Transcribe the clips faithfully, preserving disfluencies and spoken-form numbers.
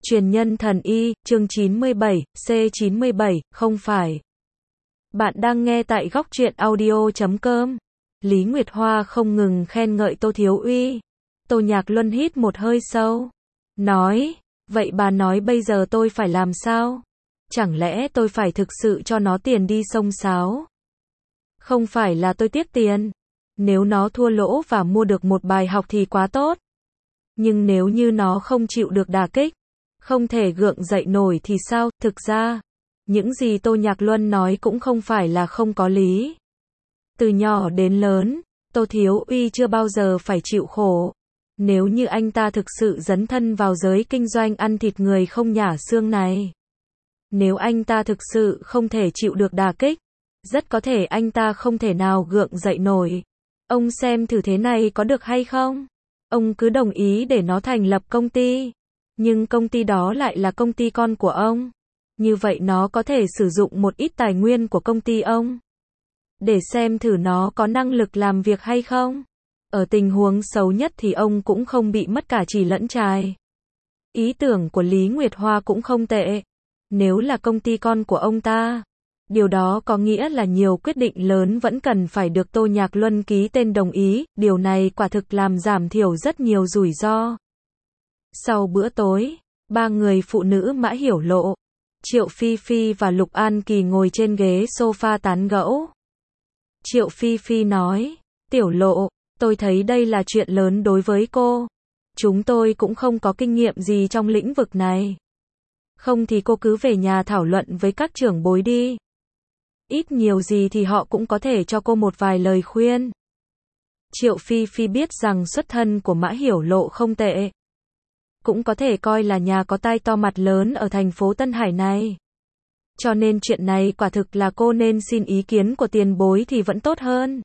Truyền nhân thần y, chương chín mươi bảy, C chín mươi bảy, không phải. Bạn đang nghe tại góc truyện audio chấm com. Lý Nguyệt Hoa không ngừng khen ngợi Tô Thiếu Uy. Tô Nhạc Luân hít một hơi sâu. Nói, vậy bà nói bây giờ tôi phải làm sao? Chẳng lẽ tôi phải thực sự cho nó tiền đi xông xáo? Không phải là tôi tiếc tiền. Nếu nó thua lỗ và mua được một bài học thì quá tốt. Nhưng nếu như nó không chịu được đả kích, không thể gượng dậy nổi thì sao? Thực ra, những gì Tô Nhạc Luân nói cũng không phải là không có lý. Từ nhỏ đến lớn, Tô Thiếu Uy chưa bao giờ phải chịu khổ. Nếu như anh ta thực sự dấn thân vào giới kinh doanh ăn thịt người không nhả xương này. Nếu anh ta thực sự không thể chịu được đả kích, rất có thể anh ta không thể nào gượng dậy nổi. Ông xem thử thế này có được hay không? Ông cứ đồng ý để nó thành lập công ty. Nhưng công ty đó lại là công ty con của ông. Như vậy nó có thể sử dụng một ít tài nguyên của công ty ông. Để xem thử nó có năng lực làm việc hay không. Ở tình huống xấu nhất thì ông cũng không bị mất cả trì lẫn trài. Ý tưởng của Lý Nguyệt Hoa cũng không tệ. Nếu là công ty con của ông ta, điều đó có nghĩa là nhiều quyết định lớn vẫn cần phải được Tô Nhạc Luân ký tên đồng ý. Điều này quả thực làm giảm thiểu rất nhiều rủi ro. Sau bữa tối, ba người phụ nữ Mã Hiểu Lộ, Triệu Phi Phi và Lục An Kỳ ngồi trên ghế sofa tán gẫu. Triệu Phi Phi nói, Tiểu Lộ, tôi thấy đây là chuyện lớn đối với cô. Chúng tôi cũng không có kinh nghiệm gì trong lĩnh vực này. Không thì cô cứ về nhà thảo luận với các trưởng bối đi. Ít nhiều gì thì họ cũng có thể cho cô một vài lời khuyên. Triệu Phi Phi biết rằng xuất thân của Mã Hiểu Lộ không tệ. Cũng có thể coi là nhà có tai to mặt lớn ở thành phố Tân Hải này. Cho nên chuyện này quả thực là cô nên xin ý kiến của tiền bối thì vẫn tốt hơn.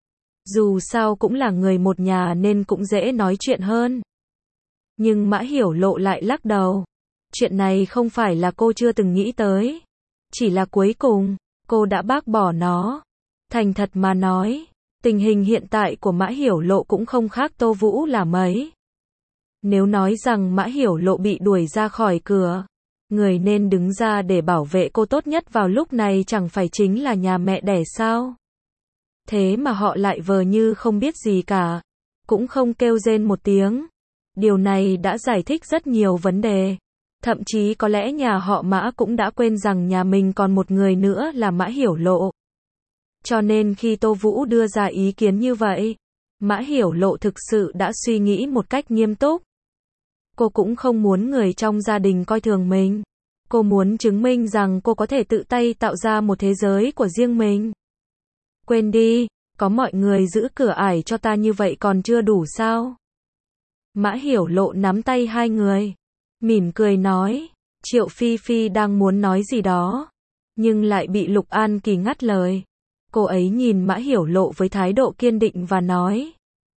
Dù sao cũng là người một nhà nên cũng dễ nói chuyện hơn. Nhưng Mã Hiểu Lộ lại lắc đầu. Chuyện này không phải là cô chưa từng nghĩ tới. Chỉ là cuối cùng, cô đã bác bỏ nó. Thành thật mà nói, tình hình hiện tại của Mã Hiểu Lộ cũng không khác Tô Vũ là mấy. Nếu nói rằng Mã Hiểu Lộ bị đuổi ra khỏi cửa, người nên đứng ra để bảo vệ cô tốt nhất vào lúc này chẳng phải chính là nhà mẹ đẻ sao? Thế mà họ lại vờ như không biết gì cả, cũng không kêu rên một tiếng. Điều này đã giải thích rất nhiều vấn đề. Thậm chí có lẽ nhà họ Mã cũng đã quên rằng nhà mình còn một người nữa là Mã Hiểu Lộ. Cho nên khi Tô Vũ đưa ra ý kiến như vậy, Mã Hiểu Lộ thực sự đã suy nghĩ một cách nghiêm túc. Cô cũng không muốn người trong gia đình coi thường mình. Cô muốn chứng minh rằng cô có thể tự tay tạo ra một thế giới của riêng mình. Quên đi, có mọi người giữ cửa ải cho ta như vậy còn chưa đủ sao? Mã Hiểu Lộ nắm tay hai người, mỉm cười nói. Triệu Phi Phi đang muốn nói gì đó, nhưng lại bị Lục An Kỳ ngắt lời. Cô ấy nhìn Mã Hiểu Lộ với thái độ kiên định và nói.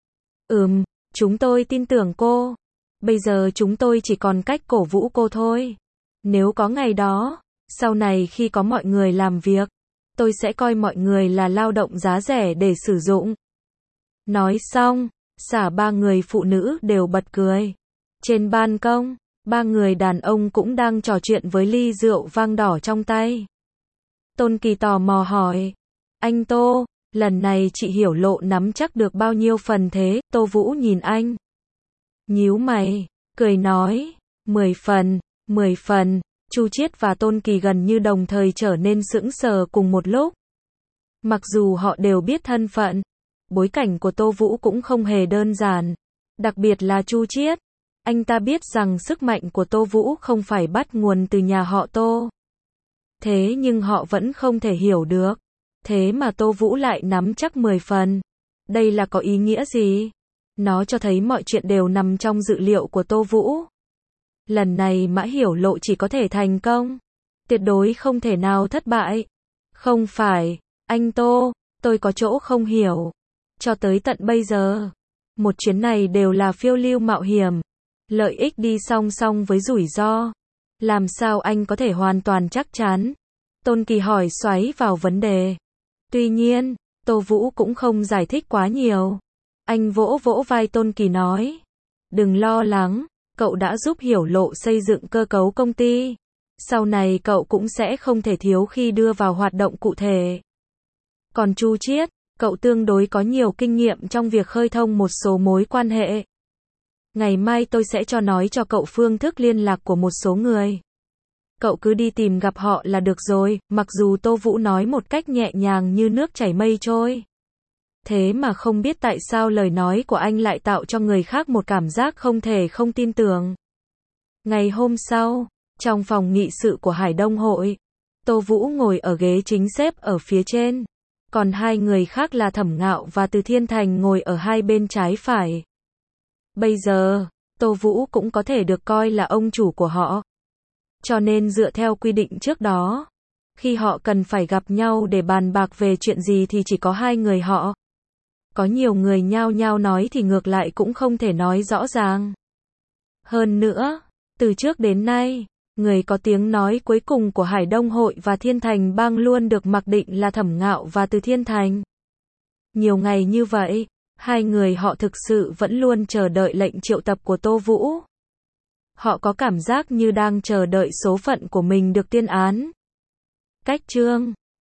Ừm, chúng tôi tin tưởng cô. Bây giờ chúng tôi chỉ còn cách cổ vũ cô thôi. Nếu có ngày đó, sau này khi có mọi người làm việc, tôi sẽ coi mọi người là lao động giá rẻ để sử dụng. Nói xong, xả ba người phụ nữ đều bật cười. Trên ban công, ba người đàn ông cũng đang trò chuyện với ly rượu vang đỏ trong tay. Tôn Kỳ tò mò hỏi. Anh Tô, lần này chị Hiểu Lộ nắm chắc được bao nhiêu phần thế? Tô Vũ nhìn anh. Nhíu mày, cười nói. Mười phần, mười phần. Chu Chiết và Tôn Kỳ gần như đồng thời trở nên sững sờ cùng một lúc. Mặc dù họ đều biết thân phận, bối cảnh của Tô Vũ cũng không hề đơn giản. Đặc biệt là Chu Chiết. Anh ta biết rằng sức mạnh của Tô Vũ không phải bắt nguồn từ nhà họ Tô. Thế nhưng họ vẫn không thể hiểu được. Thế mà Tô Vũ lại nắm chắc mười phần. Đây là có ý nghĩa gì? Nó cho thấy mọi chuyện đều nằm trong dự liệu của Tô Vũ. Lần này Mã Hiểu Lộ chỉ có thể thành công. Tuyệt đối không thể nào thất bại. Không phải, anh Tô, tôi có chỗ không hiểu. Cho tới tận bây giờ, một chuyến này đều là phiêu lưu mạo hiểm. Lợi ích đi song song với rủi ro. Làm sao anh có thể hoàn toàn chắc chắn? Tôn Kỳ hỏi xoáy vào vấn đề. Tuy nhiên, Tô Vũ cũng không giải thích quá nhiều. Anh vỗ vỗ vai Tôn Kỳ nói. Đừng lo lắng, cậu đã giúp Hiểu Lộ xây dựng cơ cấu công ty. Sau này cậu cũng sẽ không thể thiếu khi đưa vào hoạt động cụ thể. Còn Chu Chiết, cậu tương đối có nhiều kinh nghiệm trong việc khơi thông một số mối quan hệ. Ngày mai tôi sẽ cho nói cho cậu phương thức liên lạc của một số người. Cậu cứ đi tìm gặp họ là được rồi, mặc dù Tô Vũ nói một cách nhẹ nhàng như nước chảy mây trôi. Thế mà không biết tại sao lời nói của anh lại tạo cho người khác một cảm giác không thể không tin tưởng. Ngày hôm sau, trong phòng nghị sự của Hải Đông Hội, Tô Vũ ngồi ở ghế chính xếp ở phía trên. Còn hai người khác là Thẩm Ngạo và Từ Thiên Thành ngồi ở hai bên trái phải. Bây giờ, Tô Vũ cũng có thể được coi là ông chủ của họ. Cho nên dựa theo quy định trước đó, khi họ cần phải gặp nhau để bàn bạc về chuyện gì thì chỉ có hai người họ. Có nhiều người nhao nhao nói thì ngược lại cũng không thể nói rõ ràng. Hơn nữa, từ trước đến nay, người có tiếng nói cuối cùng của Hải Đông Hội và Thiên Thành Bang luôn được mặc định là Thẩm Ngạo và Từ Thiên Thành. Nhiều ngày như vậy, hai người họ thực sự vẫn luôn chờ đợi lệnh triệu tập của Tô Vũ. Họ có cảm giác như đang chờ đợi số phận của mình được tuyên án. Cách chương